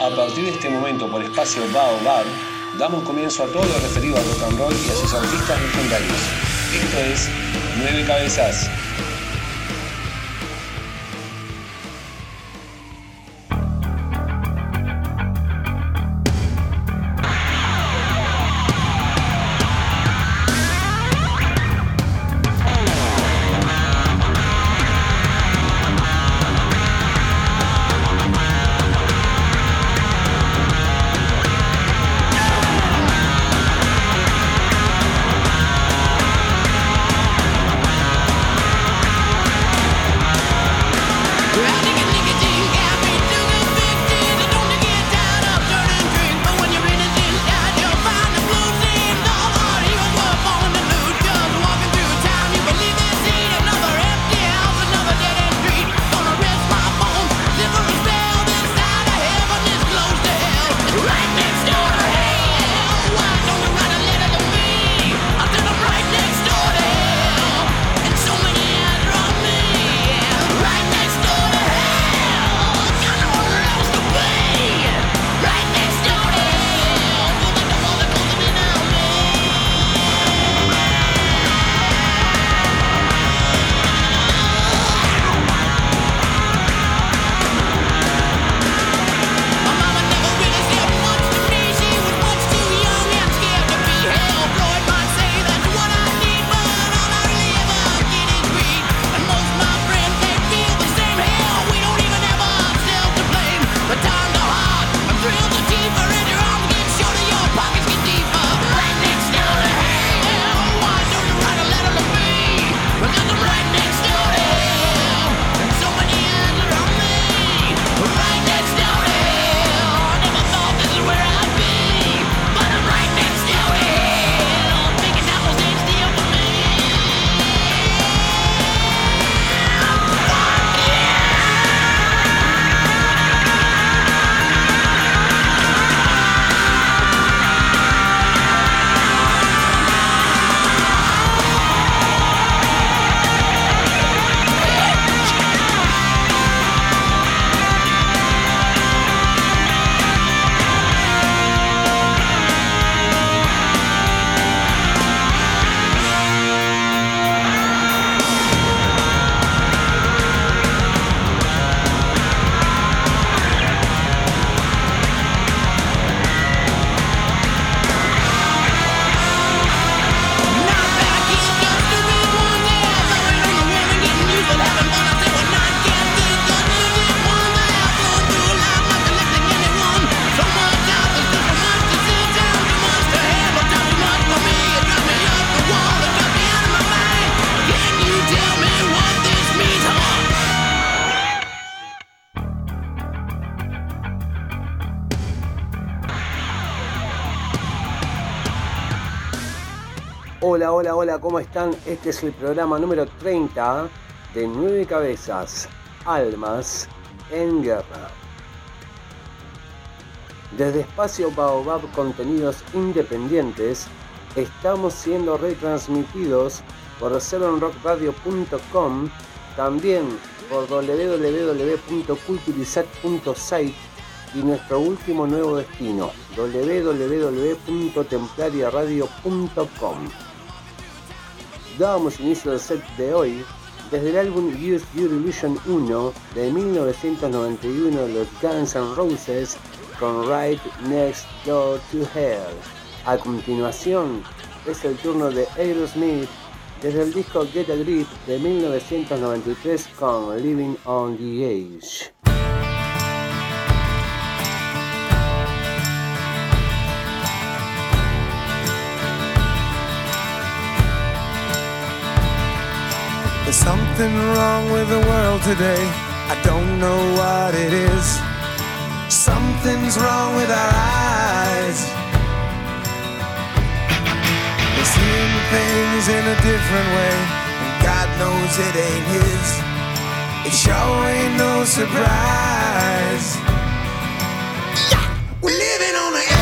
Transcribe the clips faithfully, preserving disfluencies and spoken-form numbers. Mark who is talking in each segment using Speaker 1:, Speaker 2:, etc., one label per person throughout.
Speaker 1: A partir de este momento, por espacio Baobab, damos comienzo a todo lo referido al rock and roll y a sus artistas legendarios. Esto es Nueve Cabezas. Hola, hola, hola, ¿cómo están? Este es el programa número treinta de Nueve Cabezas, Almas en Guerra. Desde Espacio Baobab Contenidos Independientes, estamos siendo retransmitidos por seven rock radio punto com, también por w w w punto culturizat punto site y nuestro último nuevo destino, w w w punto templaria radio punto com. Damos inicio al set de hoy desde el álbum Use Your Illusion uno de mil novecientos noventa y uno de los Guns N' Roses con Right Next Door to Hell. A continuación es el turno de Aerosmith desde el disco Get a Grip de mil novecientos noventa y tres con Living on the Edge.
Speaker 2: There's something wrong with the world today. I don't know what it is. Something's wrong with our eyes. We're seeing things in a different way, and God knows it ain't His. It sure ain't no surprise. We're living on the edge.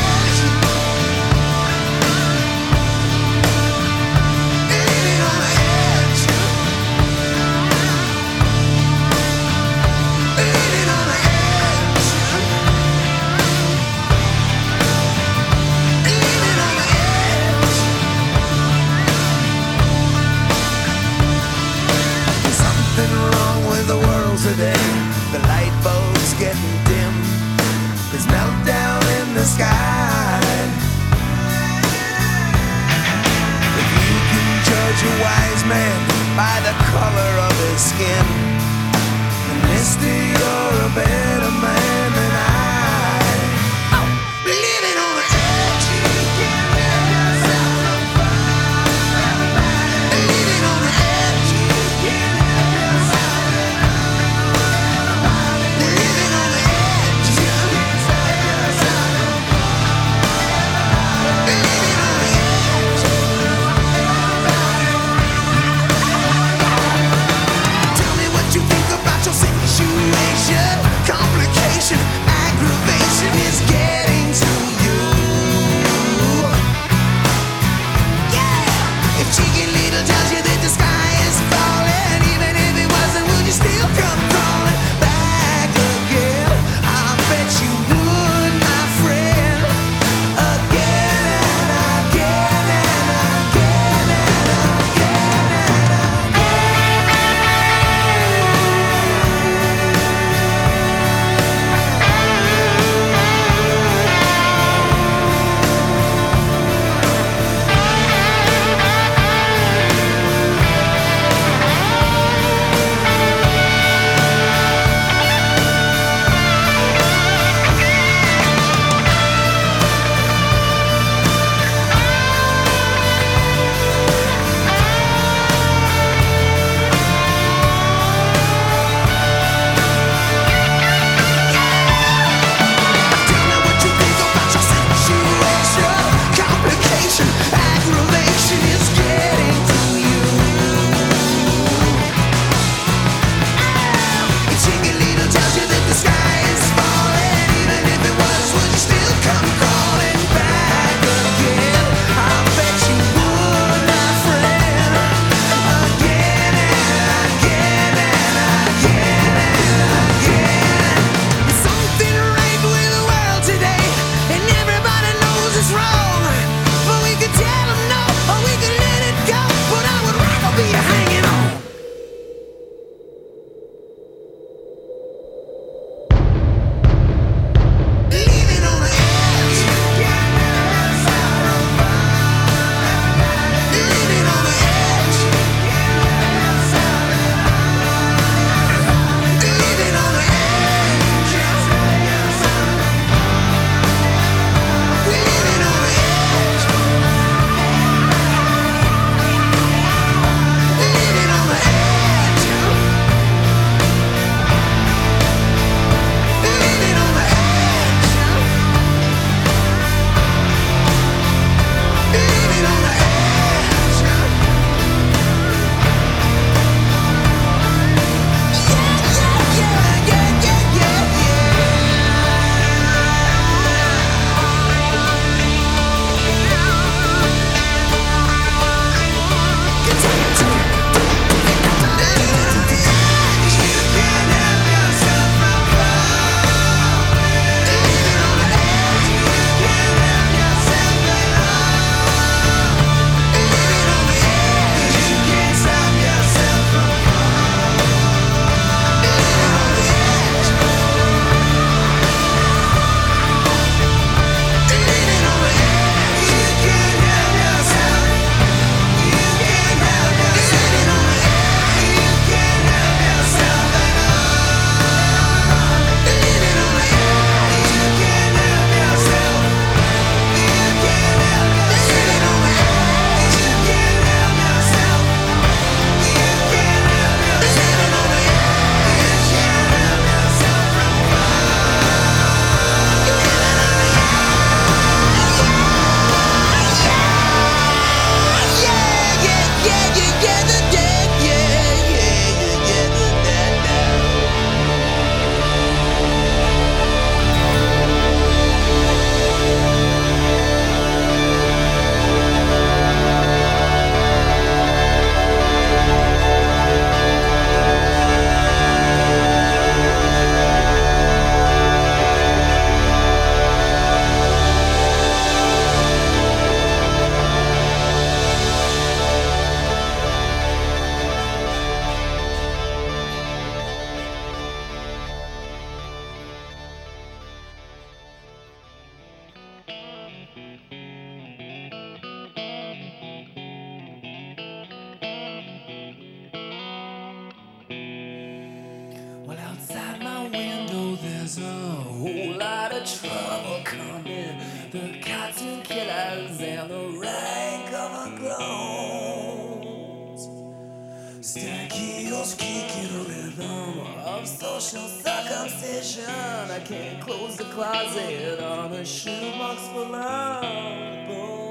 Speaker 3: there's a whole lot of trouble coming. The cartoon killers and the rank of a clones. Stack heels kicking a rhythm of social circumcision. I can't close the closet on a shoebox full of bones.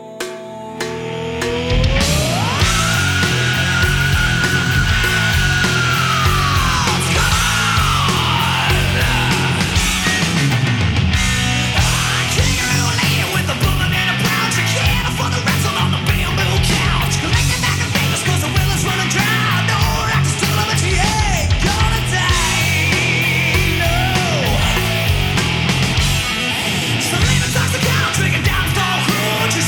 Speaker 3: Drinking down for who?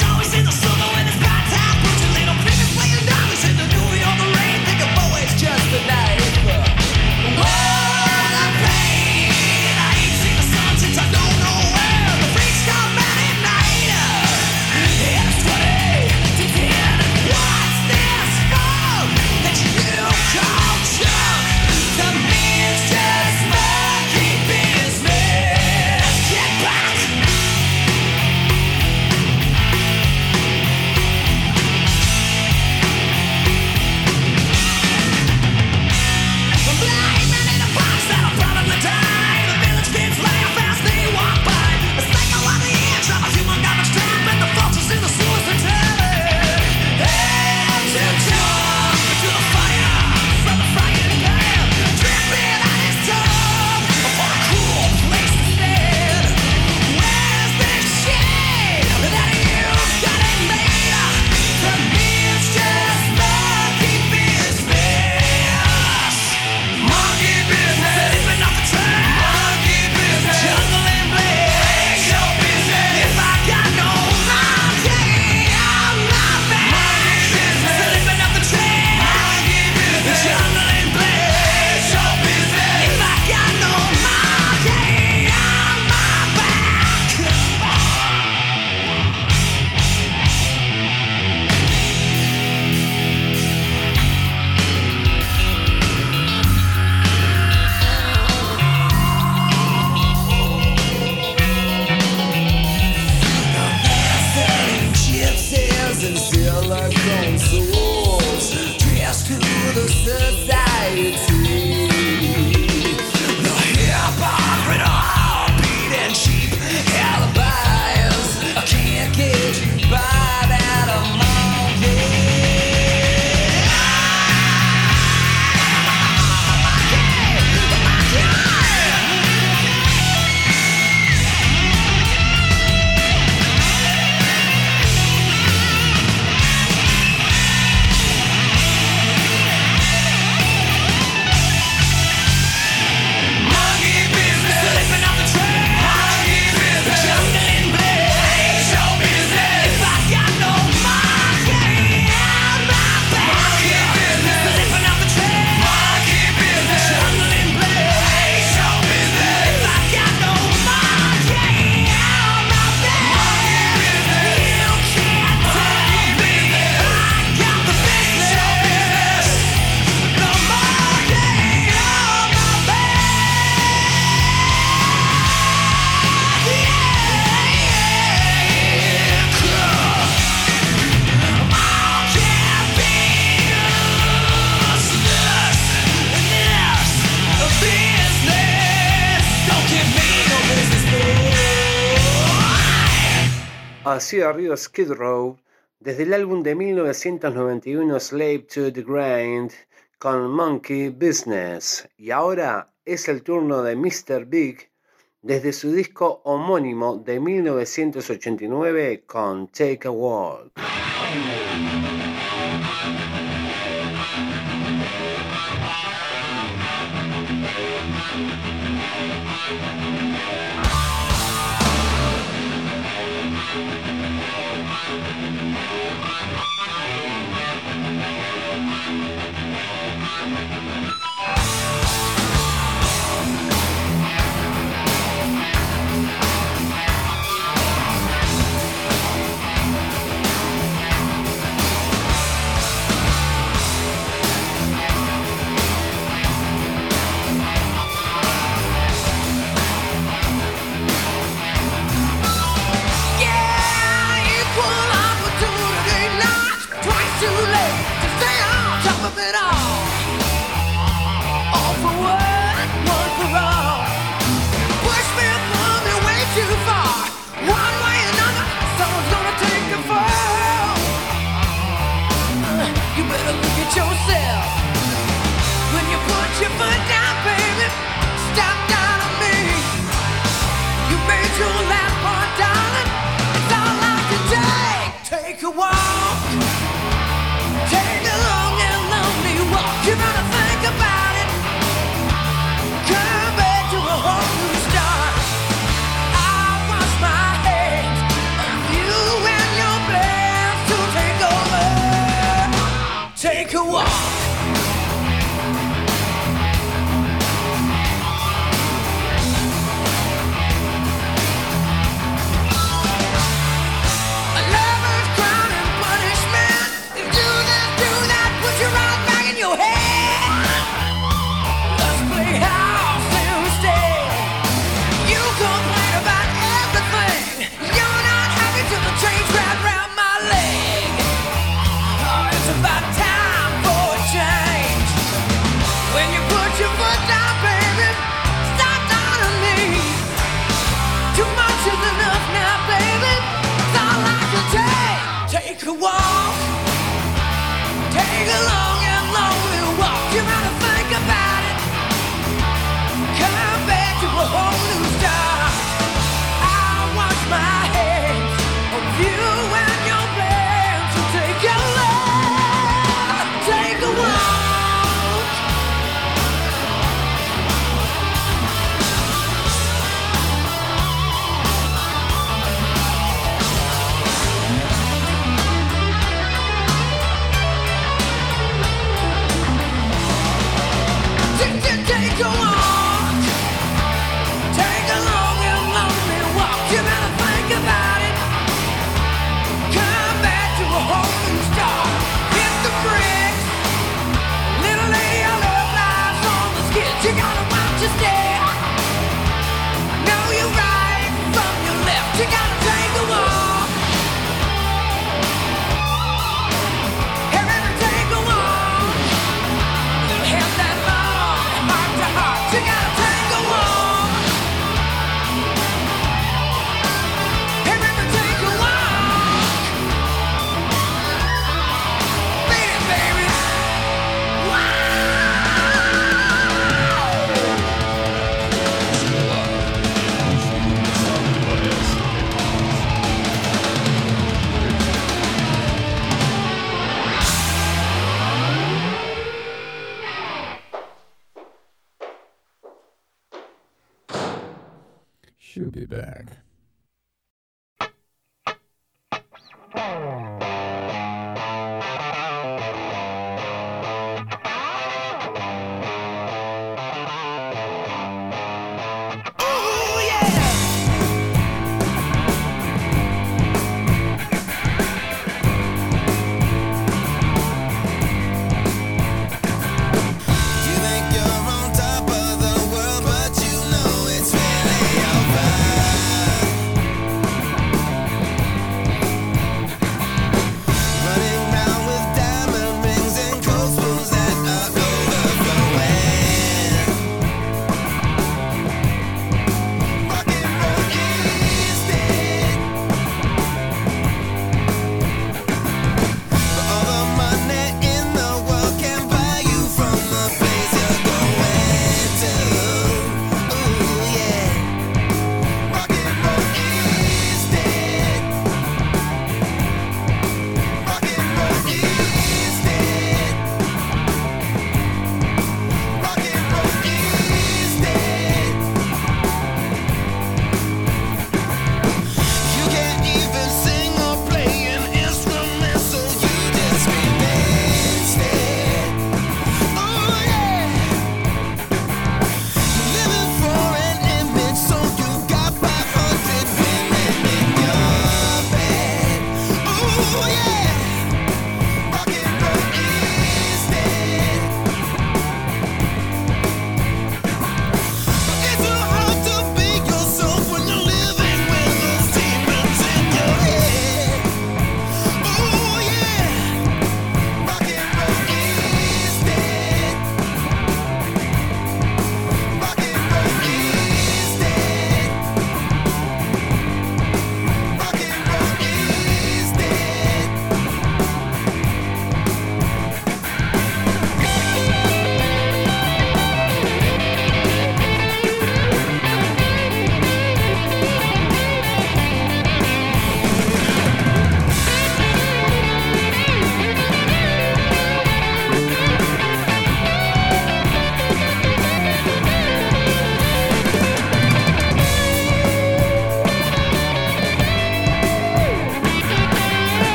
Speaker 1: Así arriba Skid Row, desde el álbum de mil novecientos noventa y uno Slave to the Grind con Monkey Business. Y ahora es el turno de mister Big desde su disco homónimo de mil novecientos ochenta y nueve con Take a Walk.
Speaker 3: take a walk. Take a walk, take a long and lonely walk. You gotta think about it. Come back to a whole new start. I wash my hands of you and your plans. So take a walk, take a walk. Take a walk, take a long and lonely walk. You better think about it. Come back to a whole new start. Hit the bricks, little lady, your love lies on the skids. You gotta watch your step. Know you're right from your left. You gotta take a walk. Hey, baby, take a walk. Little help that long. You gotta take a walk. Hey, baby, take a walk. Baby, baby.
Speaker 4: She'll be back.
Speaker 2: Over.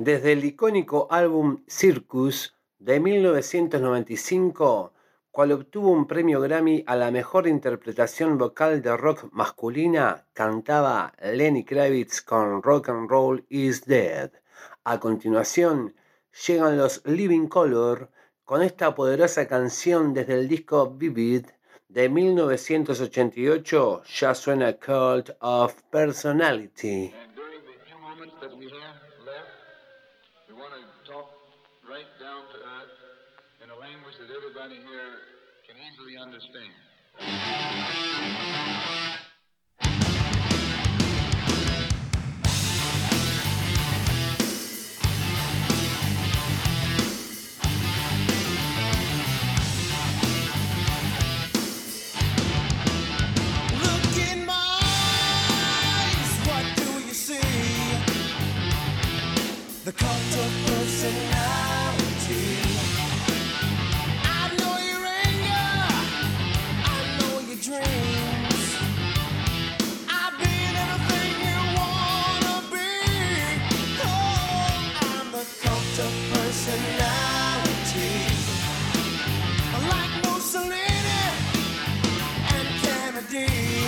Speaker 1: Desde el icónico álbum Circus de mil novecientos noventa y cinco, cual obtuvo un premio Grammy a la mejor interpretación vocal de rock masculina, cantaba Lenny Kravitz con Rock and Roll is Dead. A continuación, llegan los Living Colour con esta poderosa canción desde el disco Vivid de mil novecientos ochenta y ocho, ya suena Cult of Personality.
Speaker 4: Right down to earth in a language that everybody here can easily understand.
Speaker 2: Look in my eyes, what do you see? The cult of personality. I know your anger, I know your dreams. I've been everything you wanna be. Oh, I'm the cult of personality. Like Mussolini and Kennedy,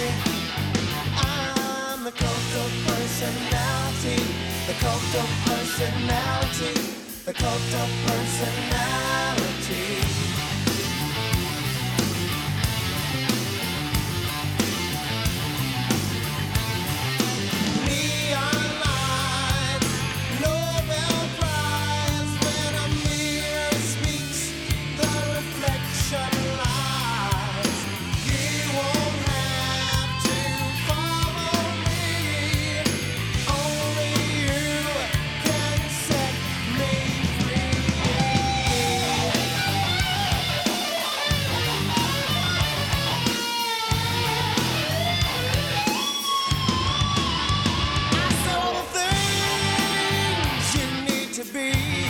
Speaker 2: I'm the cult of personality. The cult of personality. The cult of personality. Neon lights, Nobel Prize. When a mirror speaks, the reflection lies. You won't have to follow me. Only you can set me free. I said all the things you need to be.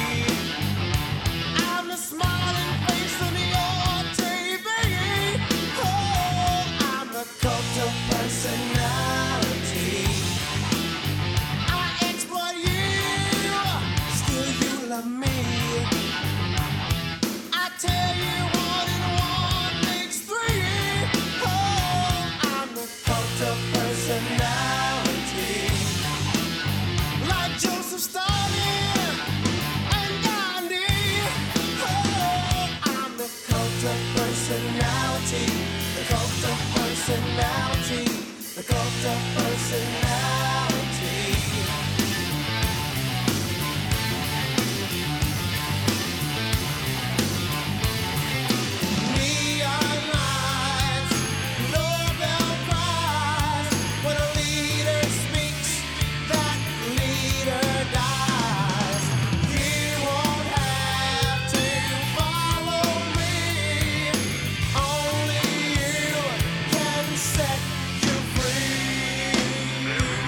Speaker 2: I'm the smiling face on your T V. Oh, I'm the cult of personality. I exploit you, still you love me. I tell you one and one makes three. Oh, I'm the cult of personality. Like Joseph Stalin and Gandhi. Oh, I'm the cult of personality. The cult of personality. The cult of personality. Neon lights, Nobel Prize. When a leader speaks, that leader dies. You won't have to follow me. Only you can set you free.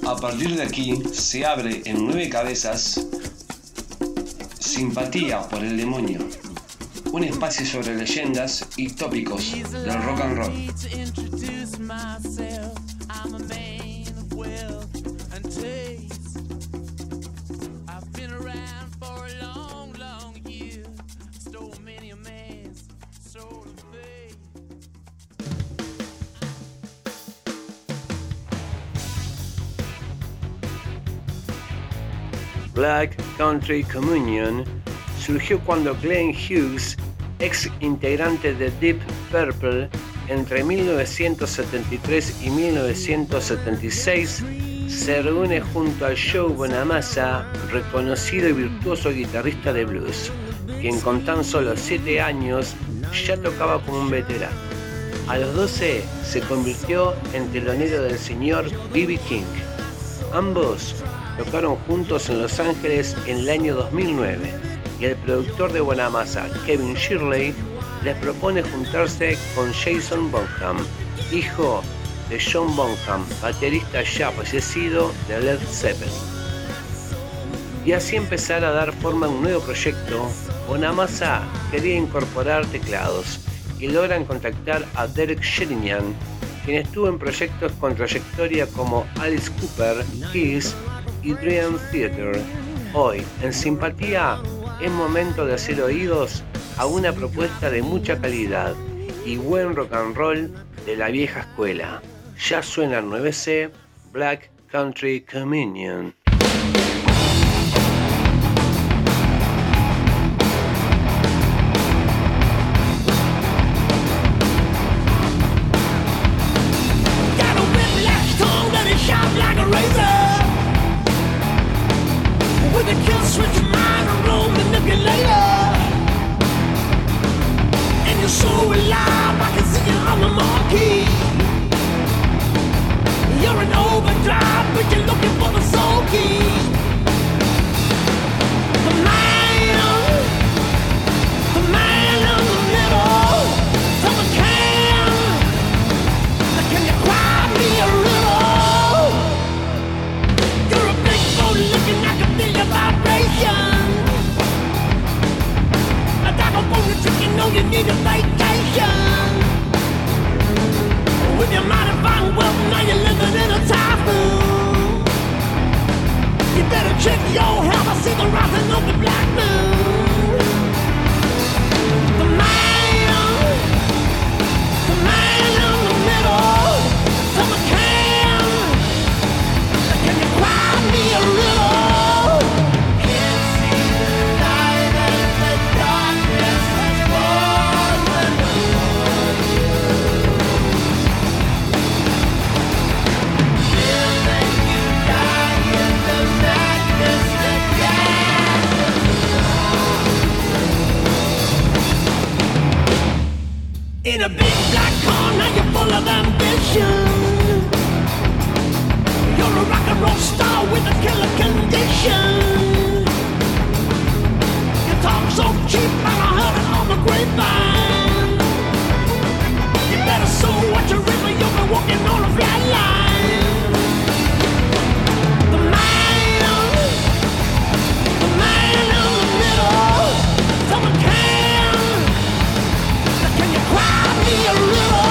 Speaker 5: A partir de aquí se abre en nueve cabezas Simpatía por el Demonio, un espacio sobre leyendas y tópicos del rock and roll.
Speaker 1: Black Country Communion surgió cuando Glenn Hughes, ex integrante de Deep Purple, entre mil novecientos setenta y tres y mil novecientos setenta y seis se reúne junto a Joe Bonamassa, reconocido y virtuoso guitarrista de blues, quien con tan solo siete años ya tocaba como un veterano. A los doce se convirtió en telonero del señor B B King. Ambos tocaron juntos en Los Ángeles en el año dos mil nueve y el productor de Bonamassa, Kevin Shirley, les propone juntarse con Jason Bonham, hijo de John Bonham, baterista ya fallecido de Led Zeppelin. Y así empezar a dar forma a un nuevo proyecto. Bonamassa quería incorporar teclados y logran contactar a Derek Sherinian, quien estuvo en proyectos con trayectoria como Alice Cooper, Kiss y Dream Theater. Hoy, en Simpatía, es momento de hacer oídos a una propuesta de mucha calidad y buen rock and roll de la vieja escuela. Ya suena nueve C, Black Country Communion.
Speaker 2: With a kill switch, mind a roll manipulator. And you're so alive, I can see you on the marquee. You're an overdrive, but you're looking for the soul key. The man, the man in the middle. Someone can, can you cry me a riddle? You're a big boat looking like a feel your vibration. A dog on the trick, you know you need a vacation. With your mind and fine wealth, now you're living in a typhoon. You better check your health, I see the rising of the black moon. The man, the man in the middle. Someone can, can you cry me a riddle? In a big black car, now you're full of ambition. You're a rock and roll star with a killer condition. You talk so cheap, and I heard it on the grapevine. You better so watch your river, you'll be walking on a flat line. The man, the man in the middle. Someone can, can you cry me a riddle?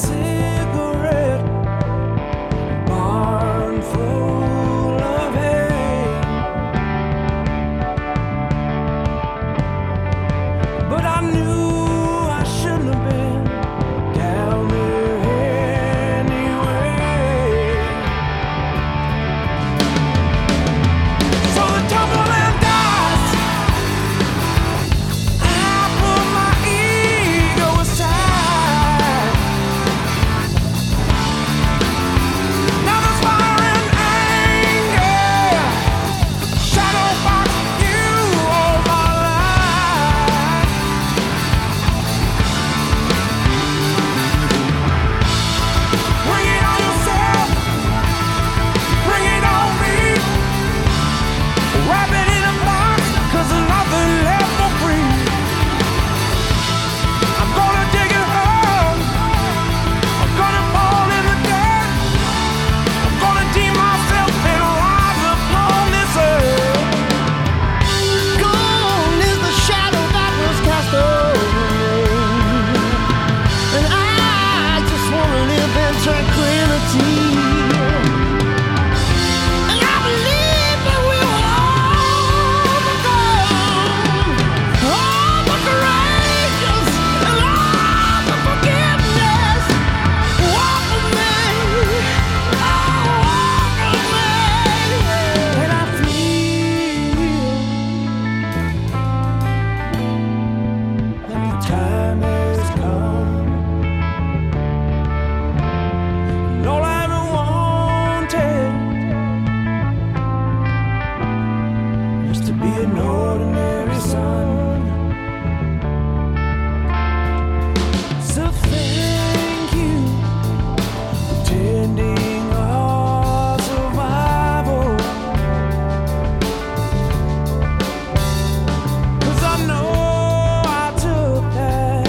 Speaker 3: cigarette, barn full of hay. But I knew I shouldn't have been down there anyway. So the tumbling dice, I put my ego aside. Now there's fire and anger, shadow box you all my life. Bring it on yourself, bring it on me. Wrap it in a box, 'cause there's nothing left for free. I'm gonna dig it up, I'm gonna fall in the dirt, I'm gonna deem myself and rise upon this earth.
Speaker 2: Gone is the shadow that was cast over me, and I just wanna live in tranquility. And I believe that we will overcome all the courageous and all the forgiveness. Walk with me, oh, walk with me.
Speaker 3: And I feel that the time has come, and all I ever wanted is to be an ordinary son. So thank you for tending our survival. 'Cause I know I took that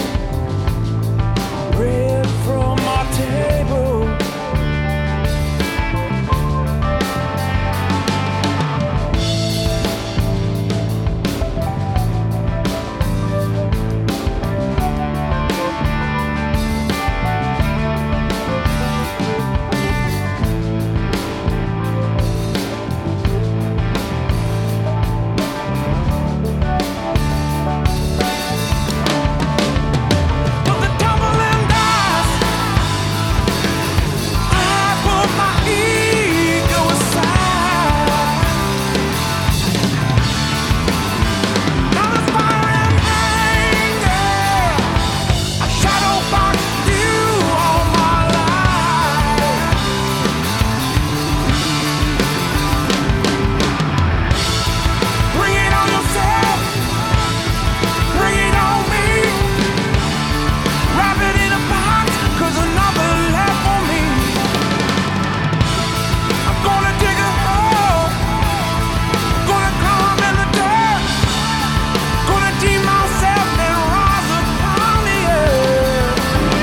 Speaker 3: bread from my table. But the tumbling dice, I put my ego aside. Now there's fire and anger, I shadow box you all my life. Bring it on yourself, bring it on me. Wrap it in a box, 'cause there's nothing left for me. I'm gonna dig a hole, gonna climb in the dirt, gonna deem myself and rise upon the earth.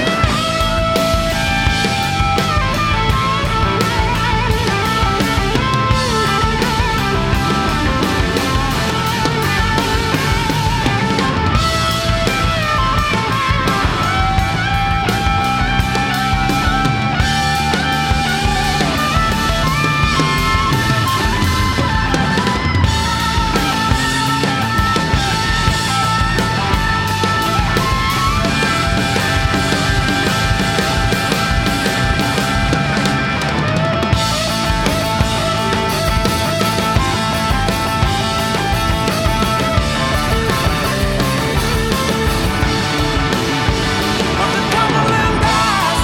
Speaker 3: But the tumbling dice,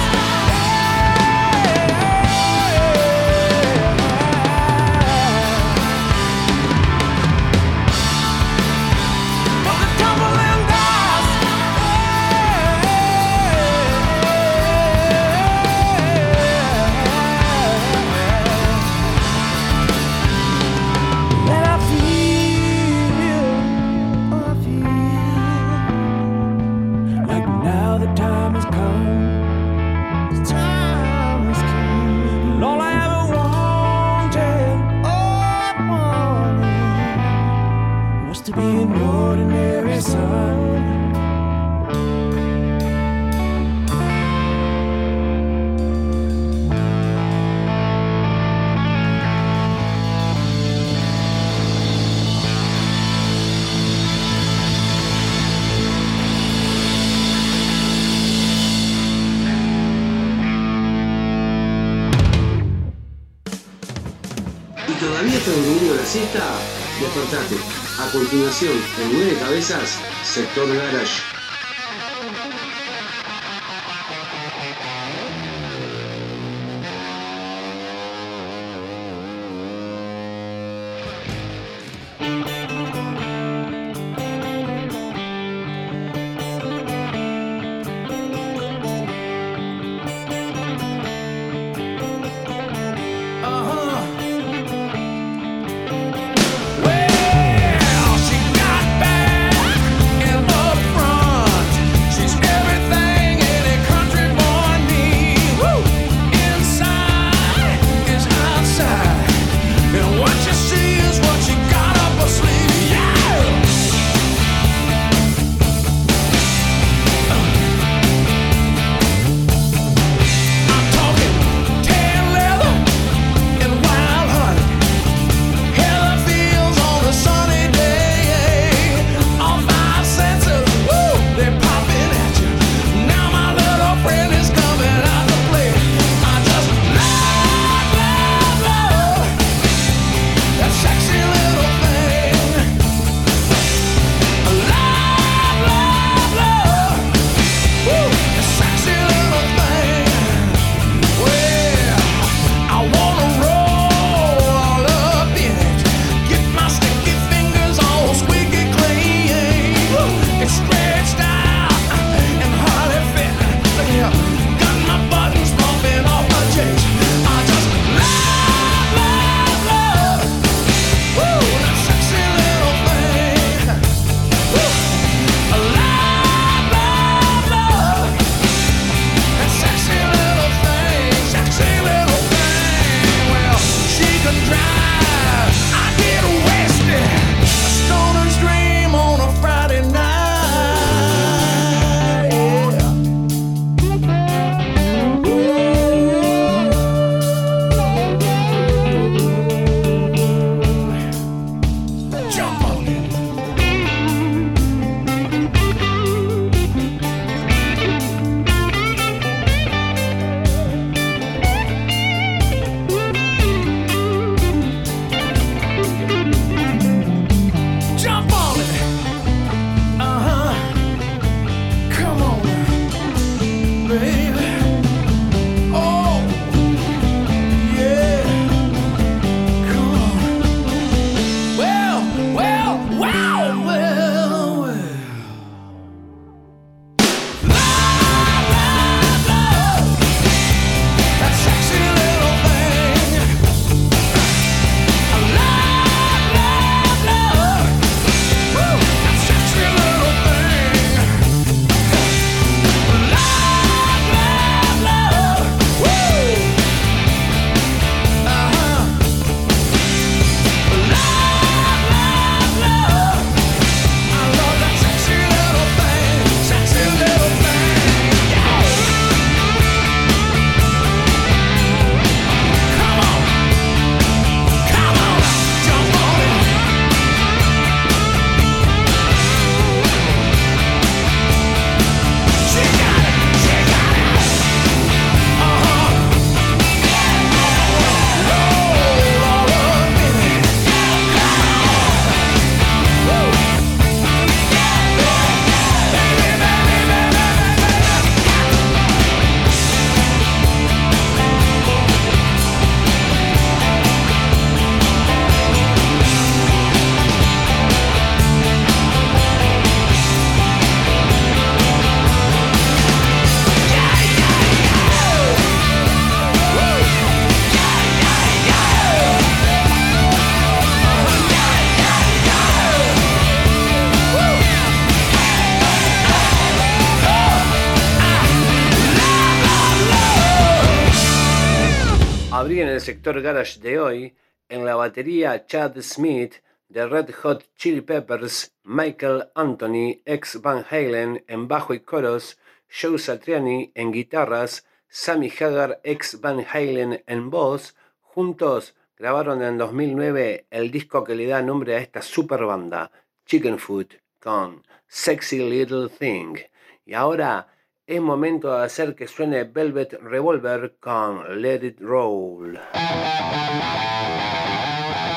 Speaker 3: but the tumbling dice, and I feel, oh, I feel like now the time has come. The time has come. And all I ever wanted, all I wanted was to be an ordinary son.
Speaker 5: ¿Todavía estás durmiendo la siesta? Despertate. A continuación, en Nueve Cabezas, Sector Garage.
Speaker 1: Abrían el sector garage de hoy en la batería Chad Smith de Red Hot Chili Peppers, Michael Anthony ex Van Halen en bajo y coros, Joe Satriani en guitarras, Sammy Hagar ex Van Halen en voz. Juntos grabaron en dos mil nueve el disco que le da nombre a esta super banda, Chicken Foot, con Sexy Little Thing. Y ahora es momento de hacer que suene Velvet Revolver con Let It Roll.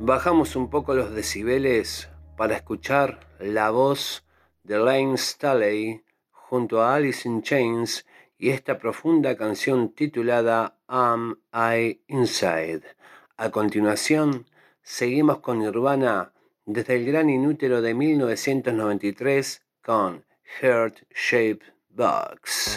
Speaker 1: Bajamos un poco los decibeles para escuchar la voz de Lane Staley junto a Alice in Chains y esta profunda canción titulada Am I Inside. A continuación, seguimos con Nirvana desde el Gran Inútero de mil novecientos noventa y tres con Heart Shaped Box.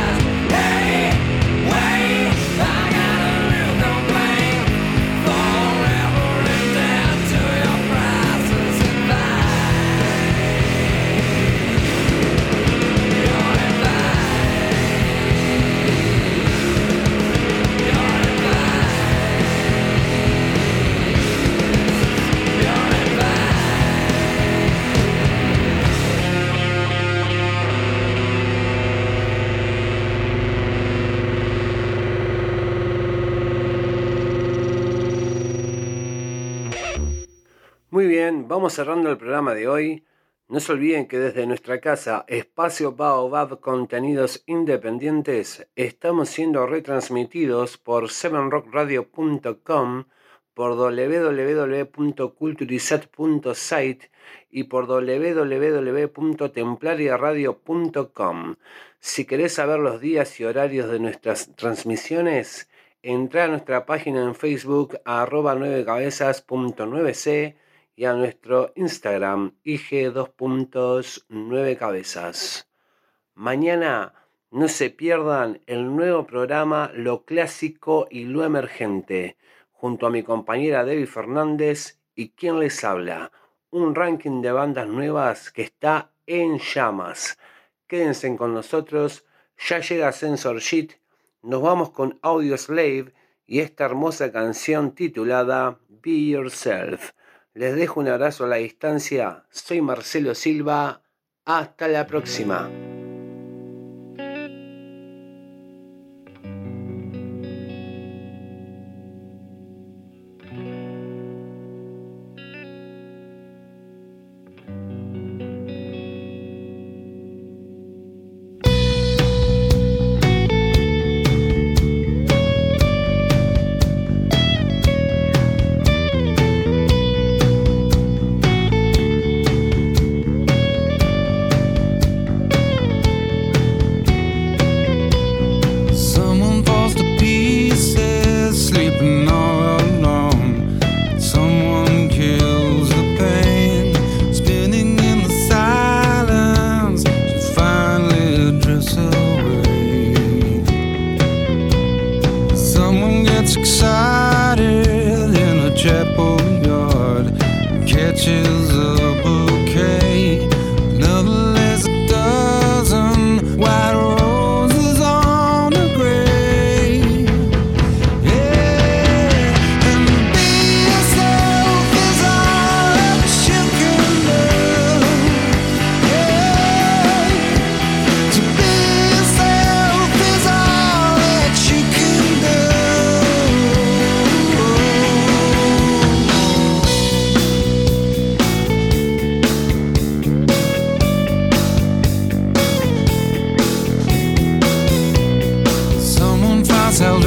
Speaker 3: Hey, wait, I got a real complaint.
Speaker 1: Muy bien, vamos cerrando el programa de hoy. No se olviden que desde nuestra casa, Espacio Baobab Contenidos Independientes, estamos siendo retransmitidos por seven rock radio punto com, por doble u doble u doble u punto culturizat punto site y por doble u doble u doble u punto templariaradio punto com. Si querés saber los días y horarios de nuestras transmisiones, entra a nuestra página en Facebook arroba nueve cabezas punto nueve c y a nuestro Instagram I G dos puntos nueve cabezas. Mañana no se pierdan el nuevo programa Lo Clásico y Lo Emergente, junto a mi compañera Debbie Fernández y quien les habla, un ranking de bandas nuevas que está en llamas. Quédense con nosotros, ya llega Censorship, nos vamos con Audioslave y esta hermosa canción titulada Be Yourself. Les dejo un abrazo a la distancia, soy Marcelo Silva, hasta la próxima.
Speaker 6: Tell